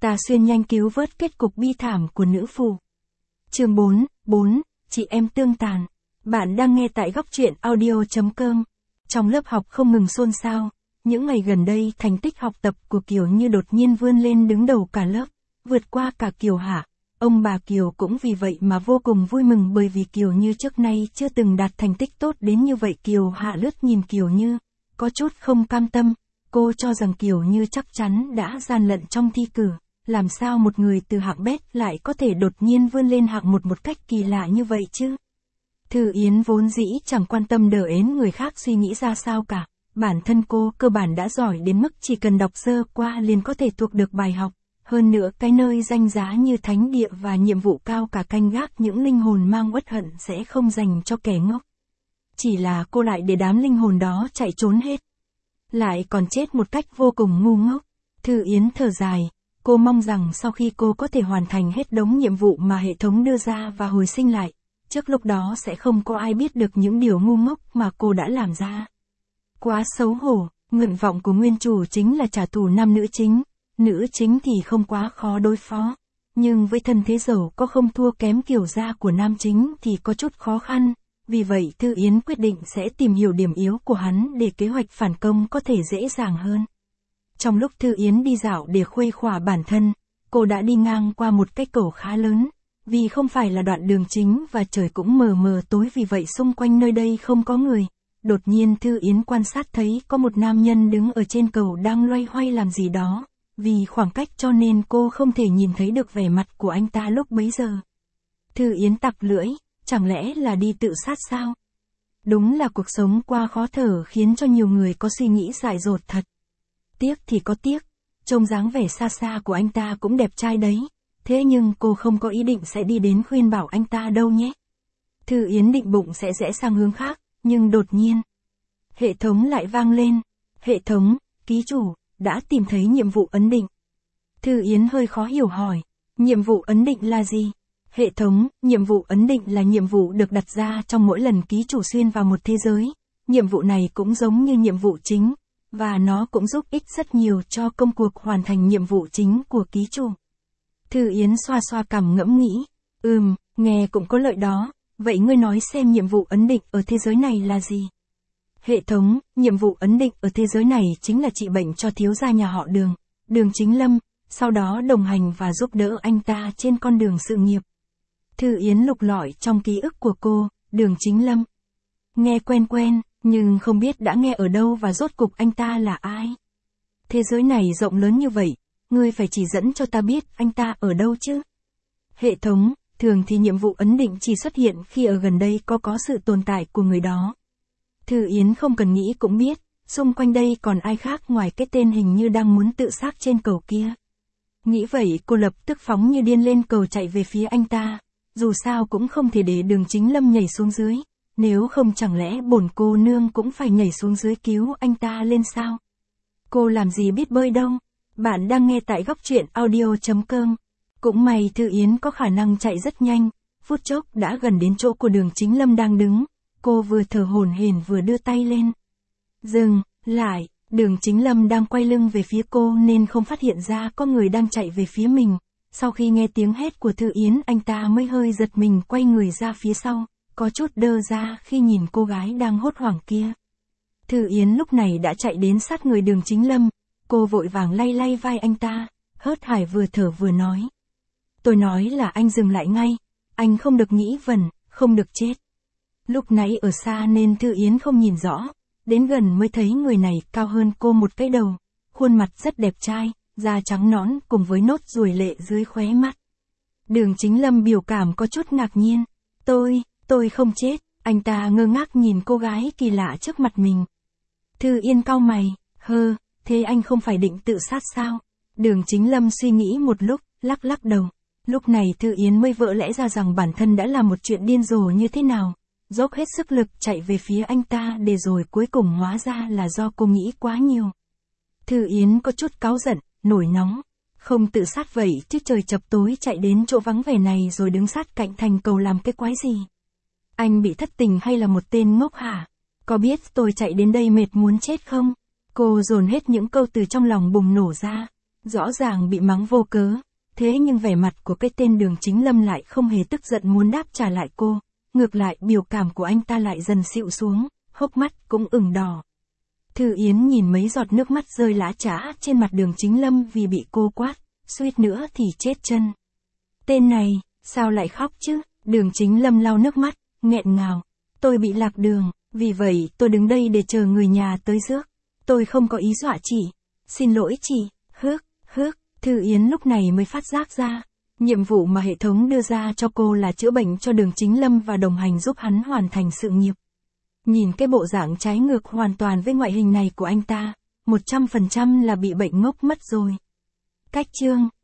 Ta Xuyên nhanh cứu vớt kết cục bi thảm của nữ phụ. Chương 4, chị em tương tàn. Bạn đang nghe tại góc truyện audio.com. Trong lớp học không ngừng xôn xao, những ngày gần đây thành tích học tập của Kiều Như đột nhiên vươn lên đứng đầu cả lớp, vượt qua cả Kiều Hạ. Ông bà Kiều cũng vì vậy mà vô cùng vui mừng, bởi vì Kiều Như trước nay chưa từng đạt thành tích tốt đến như vậy. Kiều Hạ lướt nhìn Kiều Như, có chút không cam tâm. Cô cho rằng Kiều Như chắc chắn đã gian lận trong thi cử. Làm sao một người từ hạng bét lại có thể đột nhiên vươn lên hạng một cách kỳ lạ như vậy chứ? Thư Yến vốn dĩ chẳng quan tâm đờ ến người khác suy nghĩ ra sao cả. Bản thân cô cơ bản đã giỏi đến mức chỉ cần đọc sơ qua liền có thể thuộc được bài học. Hơn nữa cái nơi danh giá như thánh địa và nhiệm vụ cao cả canh gác những linh hồn mang uất hận sẽ không dành cho kẻ ngốc. Chỉ là cô lại để đám linh hồn đó chạy trốn hết. Lại còn chết một cách vô cùng ngu ngốc. Thư Yến thở dài. Cô mong rằng sau khi cô có thể hoàn thành hết đống nhiệm vụ mà hệ thống đưa ra và hồi sinh lại, trước lúc đó sẽ không có ai biết được những điều ngu ngốc mà cô đã làm ra. Quá xấu hổ, nguyện vọng của nguyên chủ chính là trả thù nam nữ chính. Nữ chính thì không quá khó đối phó, nhưng với thân thế giàu có không thua kém kiểu da của nam chính thì có chút khó khăn. Vì vậy Thư Yến quyết định sẽ tìm hiểu điểm yếu của hắn để kế hoạch phản công có thể dễ dàng hơn. Trong lúc Thư Yến đi dạo để khuây khỏa bản thân, cô đã đi ngang qua một cái cầu khá lớn. Vì không phải là đoạn đường chính và trời cũng mờ mờ tối, vì vậy xung quanh nơi đây không có người. Đột nhiên Thư Yến quan sát thấy có một nam nhân đứng ở trên cầu đang loay hoay làm gì đó. Vì khoảng cách cho nên cô không thể nhìn thấy được vẻ mặt của anh ta lúc bấy giờ. Thư Yến tặc lưỡi, chẳng lẽ là đi tự sát sao? Đúng là cuộc sống qua khó thở khiến cho nhiều người có suy nghĩ dại dột thật. Tiếc thì có tiếc, trông dáng vẻ xa xa của anh ta cũng đẹp trai đấy. Thế nhưng cô không có ý định sẽ đi đến khuyên bảo anh ta đâu nhé. Thư Yến định bụng sẽ rẽ sang hướng khác, nhưng đột nhiên hệ thống lại vang lên. Hệ thống, ký chủ đã tìm thấy nhiệm vụ ấn định. Thư Yến hơi khó hiểu hỏi, nhiệm vụ ấn định là gì? Hệ thống, nhiệm vụ ấn định là nhiệm vụ được đặt ra trong mỗi lần ký chủ xuyên vào một thế giới. Nhiệm vụ này cũng giống như nhiệm vụ chính, và nó cũng giúp ích rất nhiều cho công cuộc hoàn thành nhiệm vụ chính của ký chủ. Thư Yến xoa xoa cằm ngẫm nghĩ, nghe cũng có lợi đó, vậy ngươi nói xem nhiệm vụ ấn định ở thế giới này là gì? Hệ thống, nhiệm vụ ấn định ở thế giới này chính là trị bệnh cho thiếu gia nhà họ Đường, Đường Chính Lâm, sau đó đồng hành và giúp đỡ anh ta trên con đường sự nghiệp. Thư Yến lục lọi trong ký ức của cô, Đường Chính Lâm. Nghe quen quen, nhưng không biết đã nghe ở đâu và rốt cục anh ta là ai. Thế giới này rộng lớn như vậy, ngươi phải chỉ dẫn cho ta biết anh ta ở đâu chứ. Hệ thống, thường thì nhiệm vụ ấn định chỉ xuất hiện khi ở gần đây có sự tồn tại của người đó. Thư Yến không cần nghĩ cũng biết, xung quanh đây còn ai khác ngoài cái tên hình như đang muốn tự sát trên cầu kia. Nghĩ vậy cô lập tức phóng như điên lên cầu chạy về phía anh ta, dù sao cũng không thể để Đường Chính Lâm nhảy xuống dưới, nếu không chẳng lẽ bổn cô nương cũng phải nhảy xuống dưới cứu anh ta lên sao? Cô làm gì biết bơi đâu. Bạn đang nghe tại góc truyện audio.com. Cũng may Thư Yến có khả năng chạy rất nhanh, phút chốc đã gần đến chỗ của Đường Chính Lâm đang đứng. Cô vừa thở hổn hển vừa đưa tay lên. Dừng lại, Đường Chính Lâm đang quay lưng về phía cô nên không phát hiện ra có người đang chạy về phía mình. Sau khi nghe tiếng hét của Thư Yến, anh ta mới hơi giật mình quay người ra phía sau, có chút đơ ra khi nhìn cô gái đang hốt hoảng kia. Thư Yến lúc này đã chạy đến sát người Đường Chính Lâm, cô vội vàng lay lay vai anh ta, hớt hải vừa thở vừa nói. Tôi nói là anh dừng lại ngay, anh không được nghĩ vẩn, không được chết. Lúc nãy ở xa nên Thư Yến không nhìn rõ, đến gần mới thấy người này cao hơn cô một cái đầu, khuôn mặt rất đẹp trai, da trắng nõn cùng với nốt ruồi lệ dưới khóe mắt. Đường Chính Lâm biểu cảm có chút ngạc nhiên. Tôi không chết, anh ta ngơ ngác nhìn cô gái kỳ lạ trước mặt mình. Thư Yên cau mày, thế anh không phải định tự sát sao? Đường Chính Lâm suy nghĩ một lúc, lắc lắc đầu. Lúc này Thư Yến mới vỡ lẽ ra rằng bản thân đã làm một chuyện điên rồ như thế nào. Dốc hết sức lực chạy về phía anh ta để rồi cuối cùng hóa ra là do cô nghĩ quá nhiều. Thư Yến có chút cáu giận, nổi nóng. Không tự sát vậy chứ trời chập tối chạy đến chỗ vắng vẻ này rồi đứng sát cạnh thành cầu làm cái quái gì? Anh bị thất tình hay là một tên ngốc hả? Có biết tôi chạy đến đây mệt muốn chết không? Cô dồn hết những câu từ trong lòng bùng nổ ra. Rõ ràng bị mắng vô cớ, thế nhưng vẻ mặt của cái tên Đường Chính Lâm lại không hề tức giận muốn đáp trả lại cô, ngược lại biểu cảm của anh ta lại dần xịu xuống, hốc mắt cũng ửng đỏ. Thư Yến nhìn mấy giọt nước mắt rơi lã chã trên mặt Đường Chính Lâm vì bị cô quát, suýt nữa thì chết chân. Tên này, sao lại khóc chứ? Đường Chính Lâm lau nước mắt, nghẹn ngào. Tôi bị lạc đường, vì vậy tôi đứng đây để chờ người nhà tới rước. Tôi không có ý dọa chị. Xin lỗi chị, hước. Thư Yến lúc này mới phát giác ra. Nhiệm vụ mà hệ thống đưa ra cho cô là chữa bệnh cho Đường Chính Lâm và đồng hành giúp hắn hoàn thành sự nghiệp. Nhìn cái bộ dạng trái ngược hoàn toàn với ngoại hình này của anh ta, 100% là bị bệnh ngốc mất rồi. Cách chương